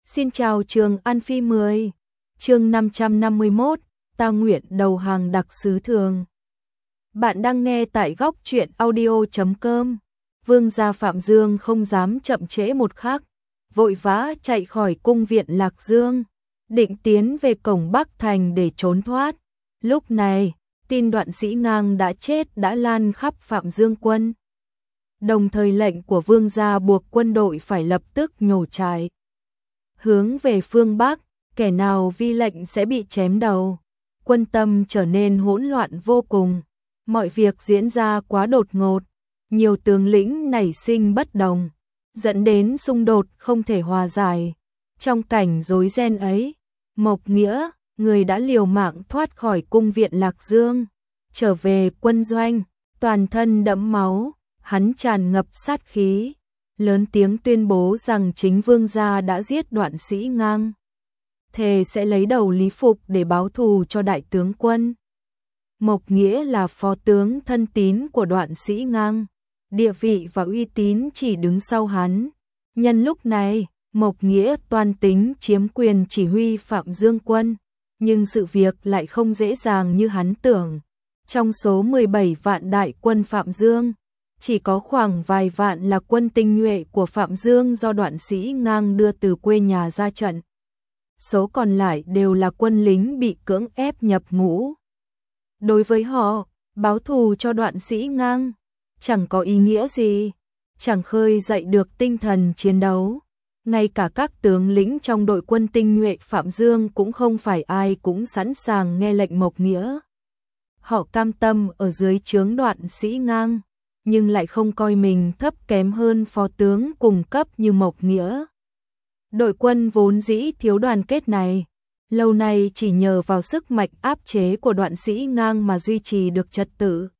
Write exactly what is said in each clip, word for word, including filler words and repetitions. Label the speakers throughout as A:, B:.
A: Xin chào trường An Phi mười, chương năm trăm năm mươi mốt, ta nguyện đầu hàng đặc sứ thường. Bạn đang nghe tại góc truyện audio chấm com. Vương gia Phạm Dương không dám chậm trễ một khắc, vội vã chạy khỏi cung viện Lạc Dương, định tiến về cổng Bắc Thành để trốn thoát. Lúc này, tin Đoạn Sĩ Ngang đã chết đã lan khắp Phạm Dương quân. Đồng thời lệnh của vương gia buộc quân đội phải lập tức nhổ trại hướng về phương Bắc, kẻ nào vi lệnh sẽ bị chém đầu. Quân tâm trở nên hỗn loạn vô cùng, mọi việc diễn ra quá đột ngột, nhiều tướng lĩnh nảy sinh bất đồng, dẫn đến xung đột không thể hòa giải. Trong cảnh rối ren ấy, Mộc Nghĩa, người đã liều mạng thoát khỏi cung viện Lạc Dương, trở về quân doanh, toàn thân đẫm máu, hắn tràn ngập sát khí, lớn tiếng tuyên bố rằng chính vương gia đã giết Đoạn Sĩ Ngang, thề sẽ lấy đầu Lý Phục để báo thù cho đại tướng quân. Mộc Nghĩa là phó tướng thân tín của Đoạn Sĩ Ngang, địa vị và uy tín chỉ đứng sau hắn. Nhân lúc này, Mộc Nghĩa toan tính chiếm quyền chỉ huy Phạm Dương quân, nhưng sự việc lại không dễ dàng như hắn tưởng. Trong số mười bảy vạn đại quân Phạm Dương, chỉ có khoảng vài vạn là quân tinh nhuệ của Phạm Dương do Đoạn Sĩ Ngang đưa từ quê nhà ra trận. Số còn lại đều là quân lính bị cưỡng ép nhập ngũ. Đối với họ, báo thù cho Đoạn Sĩ Ngang chẳng có ý nghĩa gì, chẳng khơi dậy được tinh thần chiến đấu. Ngay cả các tướng lĩnh trong đội quân tinh nhuệ Phạm Dương cũng không phải ai cũng sẵn sàng nghe lệnh Mộc Nghĩa. Họ cam tâm ở dưới trướng Đoạn Sĩ Ngang, nhưng lại không coi mình thấp kém hơn phó tướng cùng cấp như Mộc Nghĩa. Đội quân vốn dĩ thiếu đoàn kết này, lâu nay chỉ nhờ vào sức mạnh áp chế của Đoạn Sĩ Ngang mà duy trì được trật tự.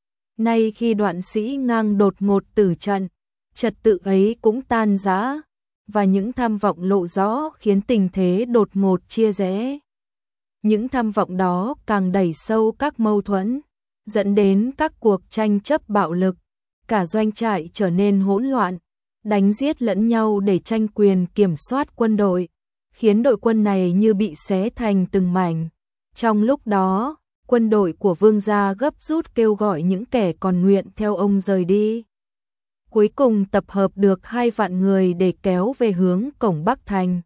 A: Nay khi Đoạn Sĩ Ngang đột ngột tử trận, trật tự ấy cũng tan rã, và những tham vọng lộ rõ khiến tình thế đột ngột chia rẽ. Những tham vọng đó càng đẩy sâu các mâu thuẫn, dẫn đến các cuộc tranh chấp bạo lực, cả doanh trại trở nên hỗn loạn, đánh giết lẫn nhau để tranh quyền kiểm soát quân đội, khiến đội quân này như bị xé thành từng mảnh. Trong lúc đó, quân đội của vương gia gấp rút kêu gọi những kẻ còn nguyện theo ông rời đi. Cuối cùng tập hợp được hai vạn người để kéo về hướng cổng Bắc Thành.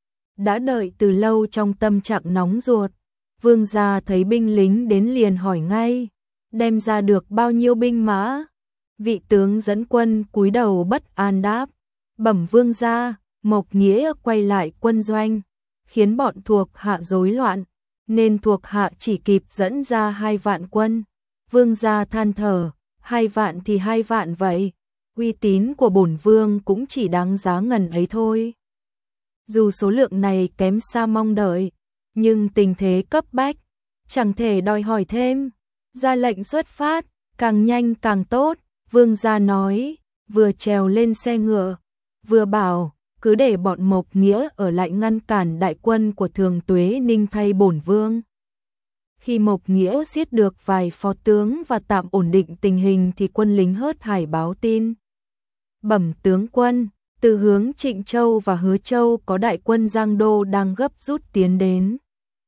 A: Đã đợi từ lâu trong tâm trạng nóng ruột, vương gia thấy binh lính đến liền hỏi ngay, đem ra được bao nhiêu binh mã? Vị tướng dẫn quân cúi đầu bất an đáp, bẩm vương gia. Mộc Nghĩa quay lại quân doanh, khiến bọn thuộc hạ rối loạn, nên thuộc hạ chỉ kịp dẫn ra hai vạn quân. Vương gia than thở, hai vạn thì hai vạn vậy, uy tín của bổn vương cũng chỉ đáng giá ngần ấy thôi. Dù số lượng này kém xa mong đợi, nhưng tình thế cấp bách, chẳng thể đòi hỏi thêm. Ra lệnh xuất phát, càng nhanh càng tốt, vương gia nói, vừa trèo lên xe ngựa, vừa bảo, cứ để bọn Mộc Nghĩa ở lại ngăn cản đại quân của Thường Tuế Ninh thay bổn vương. Khi Mộc Nghĩa giết được vài phó tướng và tạm ổn định tình hình thì quân lính hớt hải báo tin. Bẩm tướng quân, từ hướng Trịnh Châu và Hứa Châu có đại quân Giang Đô đang gấp rút tiến đến.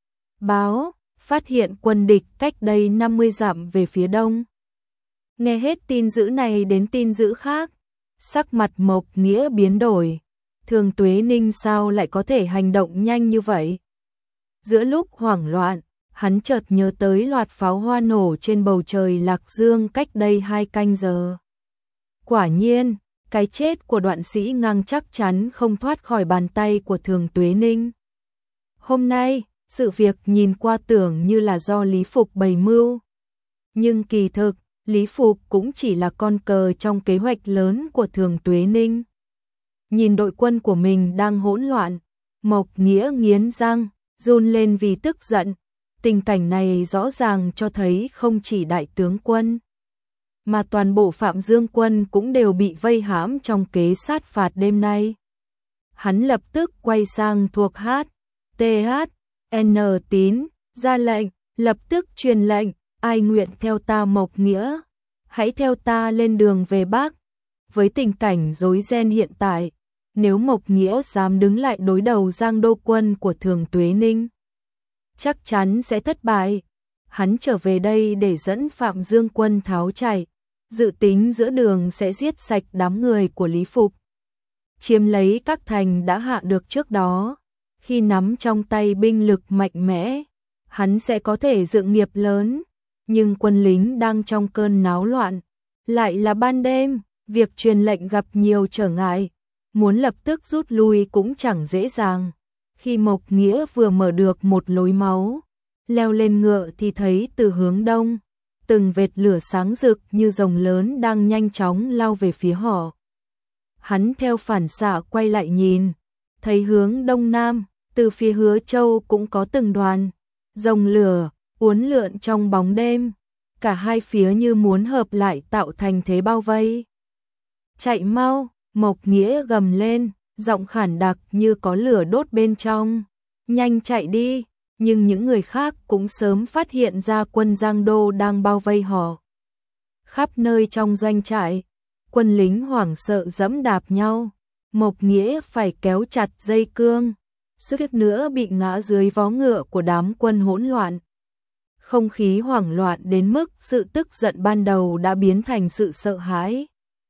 A: Báo, phát hiện quân địch cách đây năm mươi dặm về phía đông. Nghe hết tin dữ này đến tin dữ khác, sắc mặt Mộc Nghĩa biến đổi. Thường Tuế Ninh sao lại có thể hành động nhanh như vậy? Giữa lúc hoảng loạn, hắn chợt nhớ tới loạt pháo hoa nổ trên bầu trời Lạc Dương cách đây hai canh giờ. Quả nhiên, cái chết của Đoạn Sĩ Ngang chắc chắn không thoát khỏi bàn tay của Thường Tuế Ninh. Hôm nay, sự việc nhìn qua tưởng như là do Lý Phục bày mưu. Nhưng kỳ thực, Lý Phục cũng chỉ là con cờ trong kế hoạch lớn của Thường Tuế Ninh. Nhìn đội quân của mình đang hỗn loạn, Mộc Nghĩa nghiến răng, run lên vì tức giận. Tình cảnh này rõ ràng cho thấy không chỉ đại tướng quân, mà toàn bộ Phạm Dương quân cũng đều bị vây hãm trong kế sát phạt đêm nay. Hắn lập tức quay sang thuộc hát, tê hát, en tín, ra lệnh, lập tức truyền lệnh, ai nguyện theo ta Mộc Nghĩa, hãy theo ta lên đường về Bắc. Với tình cảnh rối ren hiện tại, nếu Mộc Nghĩa dám đứng lại đối đầu Giang Đô quân của Thường Tuế Ninh, chắc chắn sẽ thất bại. Hắn trở về đây để dẫn Phạm Dương quân tháo chạy, dự tính giữa đường sẽ giết sạch đám người của Lý Phục, chiếm lấy các thành đã hạ được trước đó. Khi nắm trong tay binh lực mạnh mẽ, hắn sẽ có thể dựng nghiệp lớn, nhưng quân lính đang trong cơn náo loạn, lại là ban đêm, việc truyền lệnh gặp nhiều trở ngại, muốn lập tức rút lui cũng chẳng dễ dàng. Khi Mộc Nghĩa vừa mở được một lối máu, leo lên ngựa thì thấy từ hướng đông, từng vệt lửa sáng rực như rồng lớn đang nhanh chóng lao về phía họ. Hắn theo phản xạ quay lại nhìn, thấy hướng đông nam, từ phía Hứa Châu cũng có từng đoàn rồng lửa uốn lượn trong bóng đêm, cả hai phía như muốn hợp lại tạo thành thế bao vây. Chạy mau, Mộc Nghĩa gầm lên, giọng khản đặc như có lửa đốt bên trong. Nhanh chạy đi, nhưng những người khác cũng sớm phát hiện ra quân Giang Đô đang bao vây họ. Khắp nơi trong doanh trại, quân lính hoảng sợ giẫm đạp nhau, Mộc Nghĩa phải kéo chặt dây cương, suýt nữa bị ngã dưới vó ngựa của đám quân hỗn loạn. Không khí hoảng loạn đến mức sự tức giận ban đầu đã biến thành sự sợ hãi.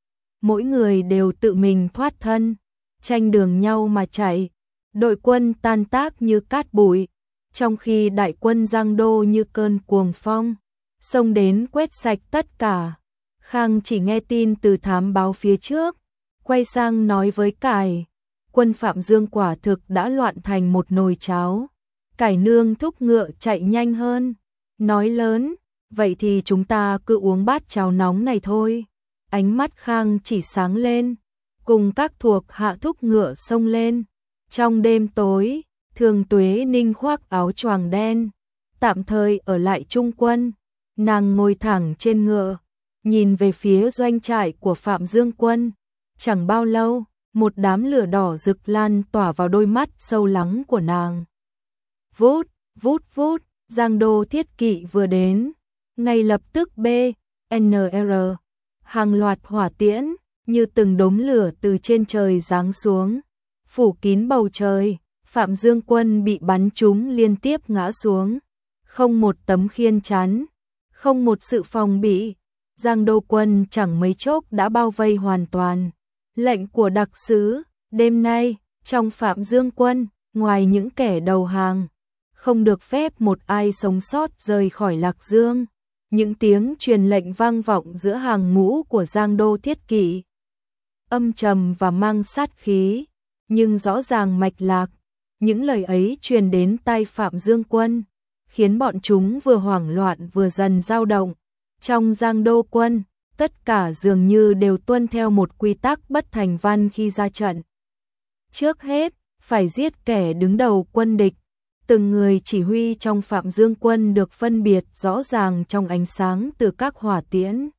A: Mỗi người đều tự mình thoát thân, tranh đường nhau mà chạy, đội quân tan tác như cát bụi, trong khi đại quân Giang Đô như cơn cuồng phong, xông đến quét sạch tất cả. Khang chỉ nghe tin từ thám báo phía trước, quay sang nói với Cải, quân Phạm Dương quả thực đã loạn thành một nồi cháo. Cải nương thúc ngựa chạy nhanh hơn, nói lớn, vậy thì chúng ta cứ uống bát cháo nóng này thôi. Ánh mắt Khang chỉ sáng lên, cùng các thuộc hạ thúc ngựa xông lên. Trong đêm tối, Thường Tuế Ninh khoác áo choàng đen, tạm thời ở lại trung quân. Nàng ngồi thẳng trên ngựa, nhìn về phía doanh trại của Phạm Dương quân. Chẳng bao lâu, một đám lửa đỏ rực lan tỏa vào đôi mắt sâu lắng của nàng. Vút, vút vút, Giang Đô thiết kỵ vừa đến, ngay lập tức B, N R, hàng loạt hỏa tiễn, như từng đốm lửa từ trên trời giáng xuống, phủ kín bầu trời. Phạm Dương quân bị bắn trúng liên tiếp ngã xuống, không một tấm khiên chắn, không một sự phòng bị. Giang Đô quân chẳng mấy chốc đã bao vây hoàn toàn. Lệnh của đặc sứ, đêm nay, trong Phạm Dương quân, ngoài những kẻ đầu hàng, không được phép một ai sống sót rời khỏi Lạc Dương. Những tiếng truyền lệnh vang vọng giữa hàng ngũ của Giang Đô thiết kỵ, âm trầm và mang sát khí, nhưng rõ ràng mạch lạc. Những lời ấy truyền đến tai Phạm Dương quân, khiến bọn chúng vừa hoảng loạn vừa dần dao động. Trong Giang Đô quân, tất cả dường như đều tuân theo một quy tắc bất thành văn khi ra trận. Trước hết, phải giết kẻ đứng đầu quân địch. Từng người chỉ huy trong Phạm Dương quân được phân biệt rõ ràng trong ánh sáng từ các hỏa tiễn.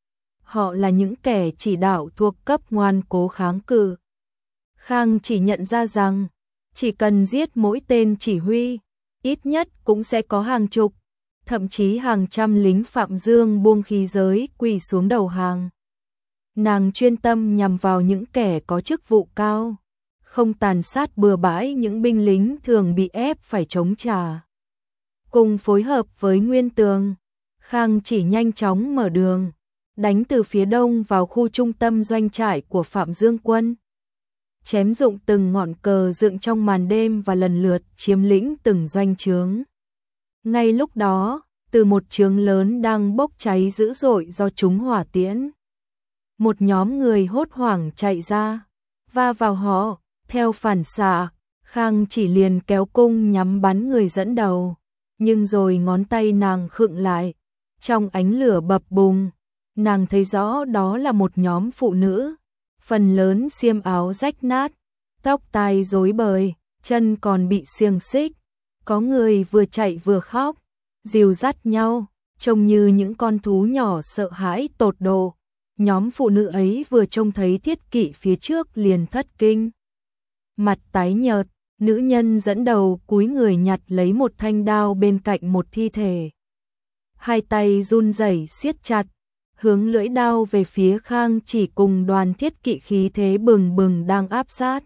A: Họ là những kẻ chỉ đạo thuộc cấp ngoan cố kháng cự. Khang chỉ nhận ra rằng, chỉ cần giết mỗi tên chỉ huy, ít nhất cũng sẽ có hàng chục, thậm chí hàng trăm lính Phạm Dương buông khí giới quỳ xuống đầu hàng. Nàng chuyên tâm nhằm vào những kẻ có chức vụ cao, không tàn sát bừa bãi những binh lính thường bị ép phải chống trả. Cùng phối hợp với Nguyên Tường, Khang chỉ nhanh chóng mở đường, đánh từ phía đông vào khu trung tâm doanh trại của Phạm Dương quân. Chém dụng từng ngọn cờ dựng trong màn đêm và lần lượt chiếm lĩnh từng doanh trướng. Ngay lúc đó, từ một trướng lớn đang bốc cháy dữ dội do trúng hỏa tiễn, một nhóm người hốt hoảng chạy ra, va vào họ. Theo phản xạ, Khang chỉ liền kéo cung nhắm bắn người dẫn đầu, nhưng rồi ngón tay nàng khựng lại. Trong ánh lửa bập bùng, nàng thấy rõ đó là một nhóm phụ nữ, phần lớn xiêm áo rách nát, tóc tai rối bời, chân còn bị xiềng xích. Có người vừa chạy vừa khóc, dìu dắt nhau, trông như những con thú nhỏ sợ hãi tột độ. Nhóm phụ nữ ấy vừa trông thấy thiết kỵ phía trước liền thất kinh. Mặt tái nhợt, nữ nhân dẫn đầu cúi người nhặt lấy một thanh đao bên cạnh một thi thể. Hai tay run rẩy siết chặt, hướng lưỡi đao về phía Khang Chỉ cùng Đoàn Thiết Kỵ khí thế bừng bừng đang áp sát.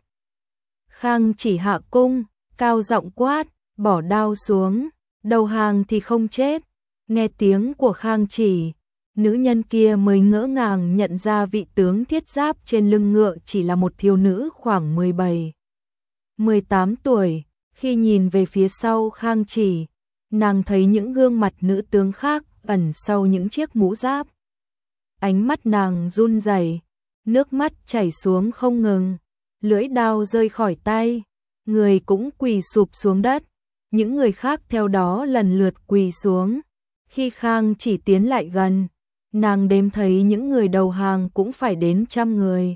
A: Khang Chỉ hạ cung, cao giọng quát, bỏ đao xuống, đầu hàng thì không chết. Nghe tiếng của Khang Chỉ, nữ nhân kia mới ngỡ ngàng nhận ra vị tướng thiết giáp trên lưng ngựa chỉ là một thiếu nữ khoảng mười bảy, mười tám tuổi. Khi nhìn về phía sau Khang Chỉ, nàng thấy những gương mặt nữ tướng khác ẩn sau những chiếc mũ giáp. Ánh mắt nàng run rẩy, nước mắt chảy xuống không ngừng, lưỡi đao rơi khỏi tay, người cũng quỳ sụp xuống đất. Những người khác theo đó lần lượt quỳ xuống. Khi Khang Chỉ tiến lại gần, nàng đếm thấy những người đầu hàng cũng phải đến trăm người.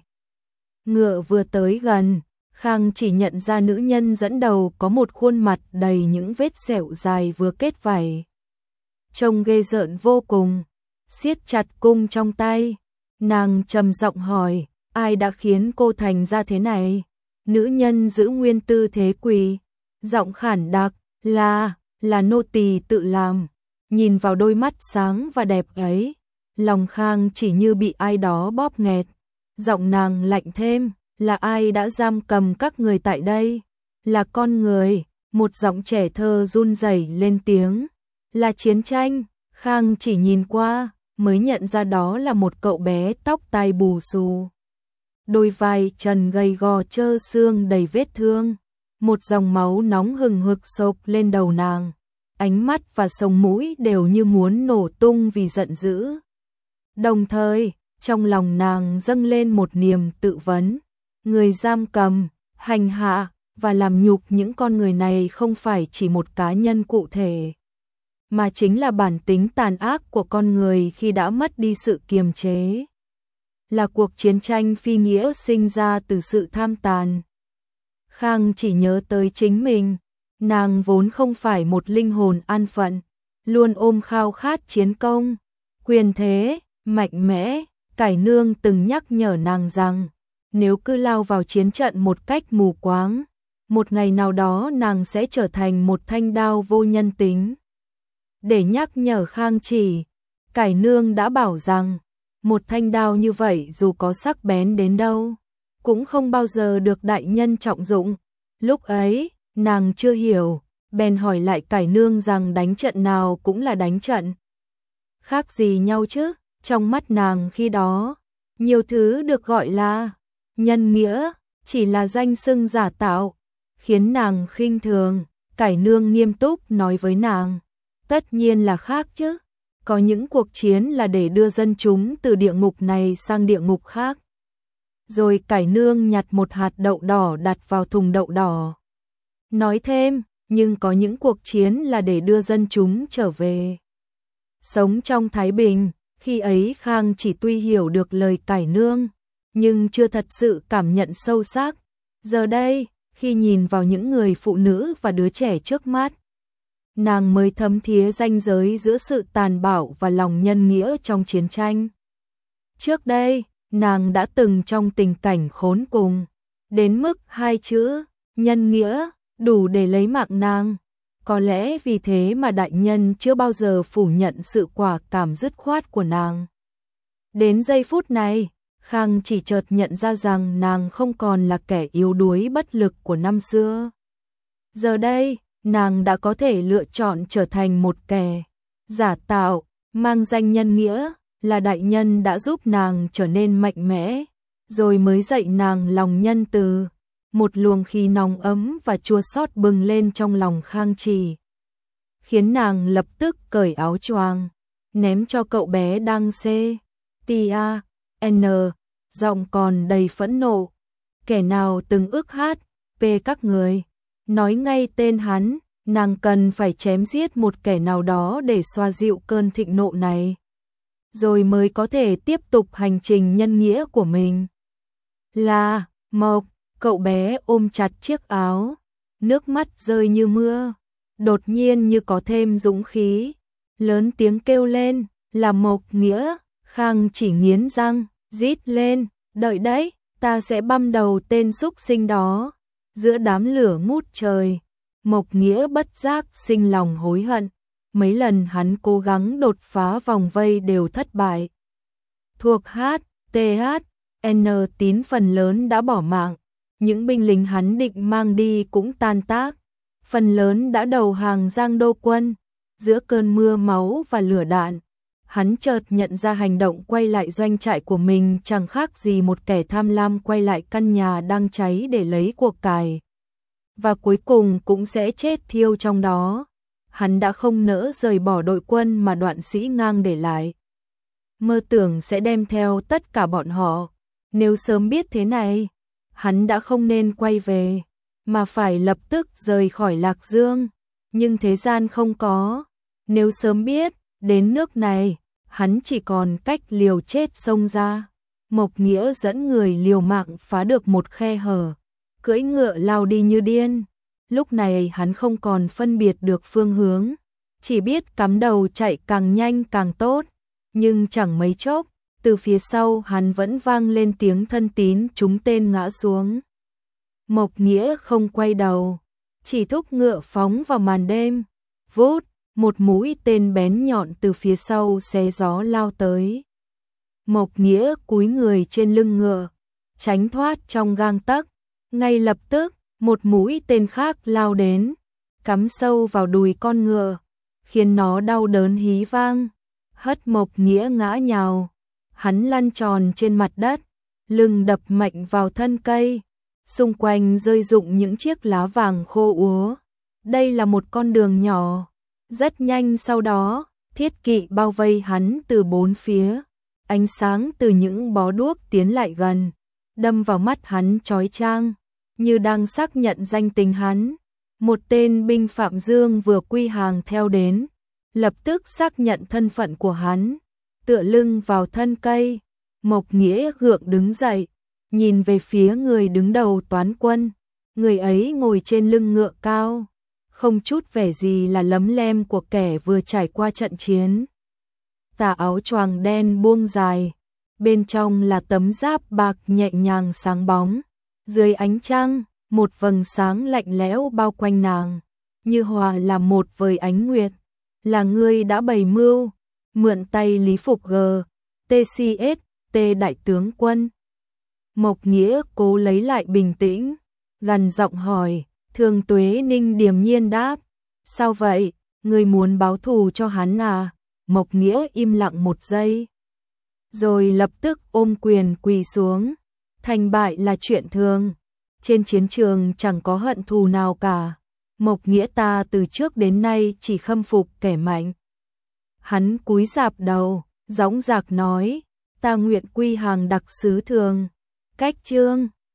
A: Ngựa vừa tới gần, Khang Chỉ nhận ra nữ nhân dẫn đầu có một khuôn mặt đầy những vết sẹo dài vừa kết vảy. Trông ghê rợn vô cùng, siết chặt cung trong tay. Nàng trầm giọng hỏi, ai đã khiến cô thành ra thế này? Nữ nhân giữ nguyên tư thế quỳ, giọng khản đặc, là, là nô tỳ tự làm. Nhìn vào đôi mắt sáng và đẹp ấy, lòng Khang Chỉ như bị ai đó bóp nghẹt. Giọng nàng lạnh thêm, là ai đã giam cầm các người tại đây? Là con người. Một giọng trẻ thơ run rẩy lên tiếng, là chiến tranh. Khang Chỉ nhìn qua, mới nhận ra đó là một cậu bé tóc tai bù xù. Đôi vai trần gầy gò trơ xương đầy vết thương. Một dòng máu nóng hừng hực xộc lên đầu nàng. Ánh mắt và sống mũi đều như muốn nổ tung vì giận dữ. Đồng thời, trong lòng nàng dâng lên một niềm tự vấn. Người giam cầm, hành hạ và làm nhục những con người này không phải chỉ một cá nhân cụ thể, mà chính là bản tính tàn ác của con người khi đã mất đi sự kiềm chế. Là cuộc chiến tranh phi nghĩa sinh ra từ sự tham tàn. Khang Chỉ nhớ tới chính mình, nàng vốn không phải một linh hồn an phận, luôn ôm khao khát chiến công, quyền thế, mạnh mẽ. Cải nương từng nhắc nhở nàng rằng, nếu cứ lao vào chiến trận một cách mù quáng, một ngày nào đó nàng sẽ trở thành một thanh đao vô nhân tính. Để nhắc nhở Khang Chỉ, Cải nương đã bảo rằng, một thanh đao như vậy dù có sắc bén đến đâu, cũng không bao giờ được đại nhân trọng dụng. Lúc ấy, nàng chưa hiểu, bèn hỏi lại Cải nương rằng đánh trận nào cũng là đánh trận. Khác gì nhau chứ? Trong mắt nàng khi đó, nhiều thứ được gọi là nhân nghĩa, chỉ là danh xưng giả tạo, khiến nàng khinh thường. Cải nương nghiêm túc nói với nàng, tất nhiên là khác chứ, có những cuộc chiến là để đưa dân chúng từ địa ngục này sang địa ngục khác. Rồi Cải nương nhặt một hạt đậu đỏ đặt vào thùng đậu đỏ. Nói thêm, nhưng có những cuộc chiến là để đưa dân chúng trở về sống trong thái bình. Khi ấy Khang Chỉ tuy hiểu được lời Cải nương, nhưng chưa thật sự cảm nhận sâu sắc. Giờ đây, khi nhìn vào những người phụ nữ và đứa trẻ trước mắt, nàng mới thấm thía ranh giới giữa sự tàn bạo và lòng nhân nghĩa trong chiến tranh. Trước đây, nàng đã từng trong tình cảnh khốn cùng, đến mức hai chữ, nhân nghĩa, đủ để lấy mạng nàng. Có lẽ vì thế mà đại nhân chưa bao giờ phủ nhận sự quả cảm dứt khoát của nàng. Đến giây phút này, Khang Chỉ chợt nhận ra rằng nàng không còn là kẻ yếu đuối bất lực của năm xưa. Giờ đây, nàng đã có thể lựa chọn trở thành một kẻ giả tạo, mang danh nhân nghĩa, là đại nhân đã giúp nàng trở nên mạnh mẽ, rồi mới dạy nàng lòng nhân từ. Một luồng khí nóng ấm và chua xót bừng lên trong lòng Khang Chỉ, khiến nàng lập tức cởi áo choàng, ném cho cậu bé đang xê tê a en, giọng còn đầy phẫn nộ. Kẻ nào từng ước hát về các người, nói ngay tên hắn, nàng cần phải chém giết một kẻ nào đó để xoa dịu cơn thịnh nộ này, rồi mới có thể tiếp tục hành trình nhân nghĩa của mình. Là Mộc. Cậu bé ôm chặt chiếc áo, nước mắt rơi như mưa, đột nhiên như có thêm dũng khí, lớn tiếng kêu lên, là Mộc Nghĩa. Khang Chỉ nghiến răng, rít lên, đợi đấy, ta sẽ băm đầu tên súc sinh đó. Giữa đám lửa ngút trời, Mộc Nghĩa bất giác sinh lòng hối hận, mấy lần hắn cố gắng đột phá vòng vây đều thất bại. thuộc hát tê hát en tín phần lớn đã bỏ mạng, những binh lính hắn định mang đi cũng tan tác, phần lớn đã đầu hàng Giang Đô quân. Giữa cơn mưa máu và lửa đạn, hắn chợt nhận ra hành động quay lại doanh trại của mình chẳng khác gì một kẻ tham lam quay lại căn nhà đang cháy để lấy cuộc cải. Và cuối cùng cũng sẽ chết thiêu trong đó. Hắn đã không nỡ rời bỏ đội quân mà Đoạn Sĩ Ngang để lại. Mơ tưởng sẽ đem theo tất cả bọn họ. Nếu sớm biết thế này, hắn đã không nên quay về, mà phải lập tức rời khỏi Lạc Dương. Nhưng thế gian không có. Nếu sớm biết, đến nước này, hắn chỉ còn cách liều chết xông ra. Mộc Nghĩa dẫn người liều mạng phá được một khe hở, cưỡi ngựa lao đi như điên. Lúc này hắn không còn phân biệt được phương hướng, chỉ biết cắm đầu chạy càng nhanh càng tốt. Nhưng chẳng mấy chốc, từ phía sau hắn vẫn vang lên tiếng thân tín trúng tên ngã xuống. Mộc Nghĩa không quay đầu, chỉ thúc ngựa phóng vào màn đêm. Vút, một mũi tên bén nhọn từ phía sau xé gió lao tới. Mộc Nghĩa cúi người trên lưng ngựa, tránh thoát trong gang tấc. Ngay lập tức, một mũi tên khác lao đến, cắm sâu vào đùi con ngựa, khiến nó đau đớn hí vang, hất Mộc Nghĩa ngã nhào. Hắn lăn tròn trên mặt đất, lưng đập mạnh vào thân cây, xung quanh rơi rụng những chiếc lá vàng khô úa. Đây là một con đường nhỏ, rất nhanh sau đó, thiết kỵ bao vây hắn từ bốn phía. Ánh sáng từ những bó đuốc tiến lại gần, đâm vào mắt hắn chói chang, như đang xác nhận danh tính hắn. Một tên binh Phạm Dương vừa quy hàng theo đến, lập tức xác nhận thân phận của hắn, tựa lưng vào thân cây. Mộc Nghĩa gượng đứng dậy, nhìn về phía người đứng đầu toán quân. Người ấy ngồi trên lưng ngựa cao, không chút vẻ gì là lấm lem của kẻ vừa trải qua trận chiến. Tà áo choàng đen buông dài, bên trong là tấm giáp bạc nhẹ nhàng sáng bóng. Dưới ánh trăng, một vầng sáng lạnh lẽo bao quanh nàng, như hòa làm một với ánh nguyệt. Là ngươi đã bày mưu, mượn tay Lý Phục G, tê xê ét, T đại tướng quân. Mộc Nghĩa cố lấy lại bình tĩnh, gằn giọng hỏi. Thường Tuế Ninh điềm nhiên đáp. Sao vậy, ngươi muốn báo thù cho hắn à? Mộc Nghĩa im lặng một giây, rồi lập tức ôm quyền quỳ xuống. Thành bại là chuyện thường, trên chiến trường chẳng có hận thù nào cả. Mộc Nghĩa ta từ trước đến nay chỉ khâm phục kẻ mạnh. Hắn cúi rạp đầu, dõng dạc nói, ta nguyện quy hàng đặc sứ Thường. Cách chương